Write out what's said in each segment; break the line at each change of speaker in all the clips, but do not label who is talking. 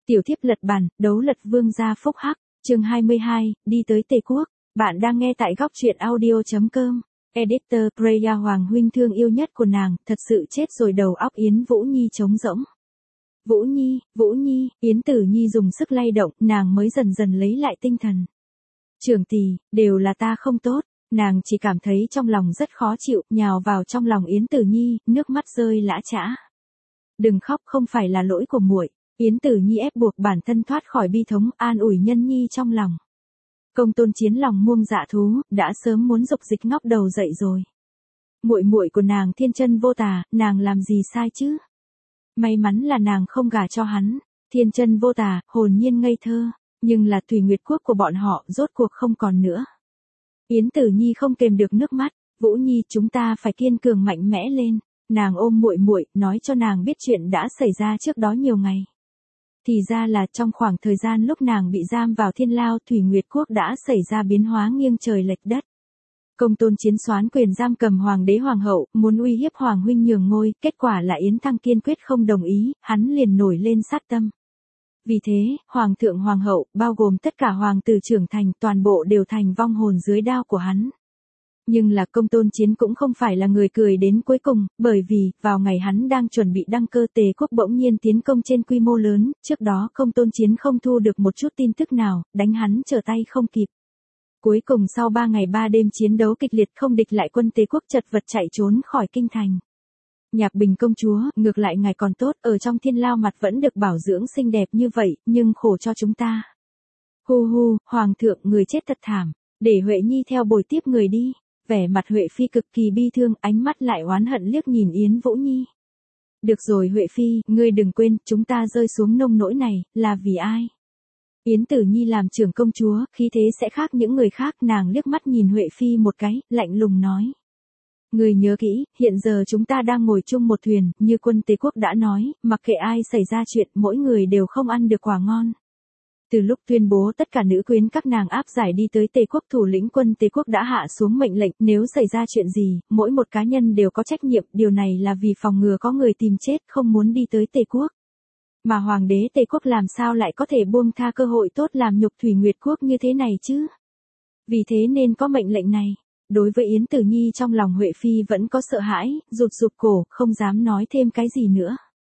Tiểu thiếp lật bàn, đấu lật vương gia phúc hắc, chương 22, đi tới Tề Quốc. Bạn đang nghe tại góc truyện audio.com. Editor Preya Hoàng huynh thương yêu nhất của nàng, thật sự chết rồi, đầu óc Yến Vũ Nhi trống rỗng. Vũ Nhi, Yến Tử Nhi dùng sức lay động, nàng mới dần dần lấy lại tinh thần. Trưởng tỷ, đều là ta không tốt, nàng chỉ cảm thấy trong lòng rất khó chịu, nhào vào trong lòng Yến Tử Nhi, nước mắt rơi lã chã. Đừng khóc, không phải là lỗi của muội. Yến Tử Nhi ép buộc bản thân thoát khỏi bi thống, an ủi nhân nhi trong lòng. Công Tôn Chiến lòng muông dạ thú, đã sớm muốn dục dịch ngóc đầu dậy rồi. Muội muội của nàng thiên chân vô tà, nàng làm gì sai chứ? May mắn là nàng không gả cho hắn, thiên chân vô tà, hồn nhiên ngây thơ, nhưng là Thủy Nguyệt Quốc của bọn họ rốt cuộc không còn nữa. Yến Tử Nhi không kềm được nước mắt, Vũ Nhi, chúng ta phải kiên cường mạnh mẽ lên. Nàng ôm muội muội, nói cho nàng biết chuyện đã xảy ra trước đó nhiều ngày. Thì ra là trong khoảng thời gian lúc nàng bị giam vào thiên lao, Thủy Nguyệt Quốc đã xảy ra biến hóa nghiêng trời lệch đất. Công Tôn Chiến soán quyền giam cầm hoàng đế hoàng hậu, muốn uy hiếp hoàng huynh nhường ngôi, kết quả là Yến Thăng kiên quyết không đồng ý, hắn liền nổi lên sát tâm. Vì thế, hoàng thượng hoàng hậu, bao gồm tất cả hoàng tử trưởng thành, toàn bộ đều thành vong hồn dưới đao của hắn. Nhưng là Công Tôn Chiến cũng không phải là người cười đến cuối cùng, bởi vì, vào ngày hắn đang chuẩn bị đăng cơ, Tề Quốc bỗng nhiên tiến công trên quy mô lớn, trước đó Công Tôn Chiến không thu được một chút tin tức nào, đánh hắn trở tay không kịp. Cuối cùng sau 3 ngày 3 đêm chiến đấu kịch liệt, không địch lại quân Tề Quốc, chật vật chạy trốn khỏi kinh thành. Nhạc Bình công chúa, ngược lại ngài còn tốt, ở trong thiên lao mặt vẫn được bảo dưỡng xinh đẹp như vậy, nhưng khổ cho chúng ta. Hu, hoàng thượng, người chết thật thảm, để Huệ Nhi theo bồi tiếp người đi. Vẻ mặt Huệ Phi cực kỳ bi thương, ánh mắt lại oán hận liếc nhìn Yến Vũ Nhi. Được rồi Huệ Phi, ngươi đừng quên, chúng ta rơi xuống nông nỗi này, là vì ai? Yến Tử Nhi làm trưởng công chúa, khí thế sẽ khác những người khác, nàng liếc mắt nhìn Huệ Phi một cái, lạnh lùng nói. Ngươi nhớ kỹ, hiện giờ chúng ta đang ngồi chung một thuyền, như quân Tề Quốc đã nói, mặc kệ ai xảy ra chuyện, mỗi người đều không ăn được quả ngon. Từ lúc tuyên bố tất cả nữ quyến các nàng áp giải đi tới Tề Quốc, thủ lĩnh quân Tề Quốc đã hạ xuống mệnh lệnh, nếu xảy ra chuyện gì, mỗi một cá nhân đều có trách nhiệm, điều này là vì phòng ngừa có người tìm chết không muốn đi tới Tề Quốc. Mà hoàng đế Tề Quốc làm sao lại có thể buông tha cơ hội tốt làm nhục Thủy Nguyệt Quốc như thế này chứ? Vì thế nên có mệnh lệnh này. Đối với Yến Tử Nhi, trong lòng Huệ Phi vẫn có sợ hãi, rụt cổ, không dám nói thêm cái gì nữa.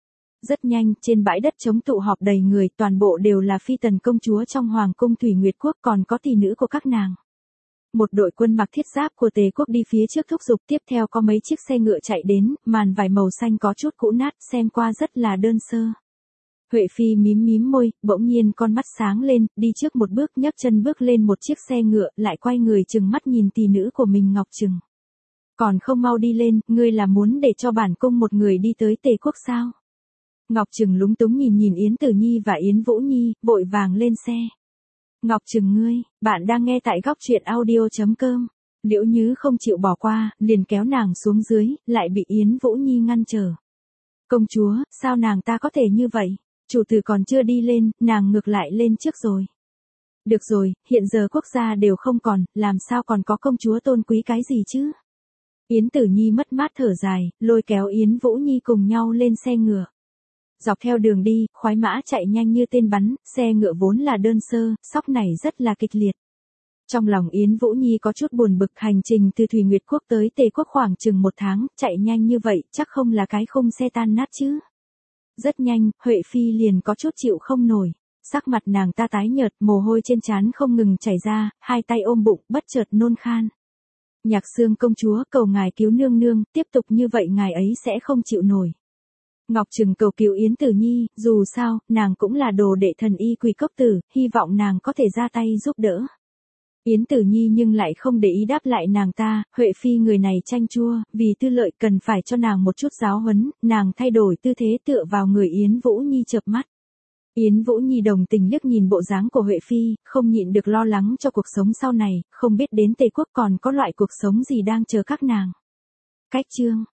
Rất nhanh, trên bãi đất trống tụ họp đầy người, toàn bộ đều là phi tần công chúa trong hoàng cung Thủy Nguyệt Quốc, còn có tỷ nữ của các nàng. Một đội quân mặc thiết giáp của Tề Quốc đi phía trước thúc giục, tiếp theo có mấy chiếc xe ngựa chạy đến, màn vải màu xanh có chút cũ nát, xem qua rất là đơn sơ. Huệ Phi mím môi, bỗng nhiên con mắt sáng lên, đi trước một bước, nhấc chân bước lên một chiếc xe ngựa, lại quay người trừng mắt nhìn tỷ nữ của mình Ngọc Trừng. Còn không mau đi lên, ngươi là muốn để cho bản cung một người đi tới Tề Quốc sao? Ngọc Trừng lúng túng nhìn Yến Tử Nhi và Yến Vũ Nhi, vội vàng lên xe. Ngọc Trừng ngươi, bạn đang nghe tại góc truyện audio.com. Liễu Nhứ không chịu bỏ qua, liền kéo nàng xuống dưới, lại bị Yến Vũ Nhi ngăn trở. Công chúa, sao nàng ta có thể như vậy? Chủ tử còn chưa đi lên, nàng ngược lại lên trước rồi. Được rồi, hiện giờ quốc gia đều không còn, làm sao còn có công chúa tôn quý cái gì chứ? Yến Tử Nhi mất mát thở dài, lôi kéo Yến Vũ Nhi cùng nhau lên xe ngựa. Dọc theo đường đi, khoái mã chạy nhanh như tên bắn, xe ngựa vốn là đơn sơ, sóc này rất là kịch liệt. Trong lòng Yến Vũ Nhi có chút buồn bực, hành trình từ Thủy Nguyệt Quốc tới Tề Quốc khoảng chừng 1 tháng, chạy nhanh như vậy, chắc không là cái khung xe tan nát chứ. Rất nhanh, Huệ Phi liền có chút chịu không nổi. Sắc mặt nàng ta tái nhợt, mồ hôi trên trán không ngừng chảy ra, hai tay ôm bụng, bất chợt nôn khan. Nhạc Xương công chúa, cầu ngài cứu nương nương, tiếp tục như vậy ngài ấy sẽ không chịu nổi. Ngọc Trừng cầu cứu Yến Tử Nhi, dù sao, nàng cũng là đồ đệ thần y Quỳ Cốc Tử, hy vọng nàng có thể ra tay giúp đỡ. Yến Tử Nhi nhưng lại không để ý đáp lại nàng ta, Huệ Phi người này chanh chua, vì tư lợi cần phải cho nàng một chút giáo huấn, nàng thay đổi tư thế tựa vào người Yến Vũ Nhi chợp mắt. Yến Vũ Nhi đồng tình liếc nhìn bộ dáng của Huệ Phi, không nhịn được lo lắng cho cuộc sống sau này, không biết đến Tề Quốc còn có loại cuộc sống gì đang chờ các nàng. Cách chương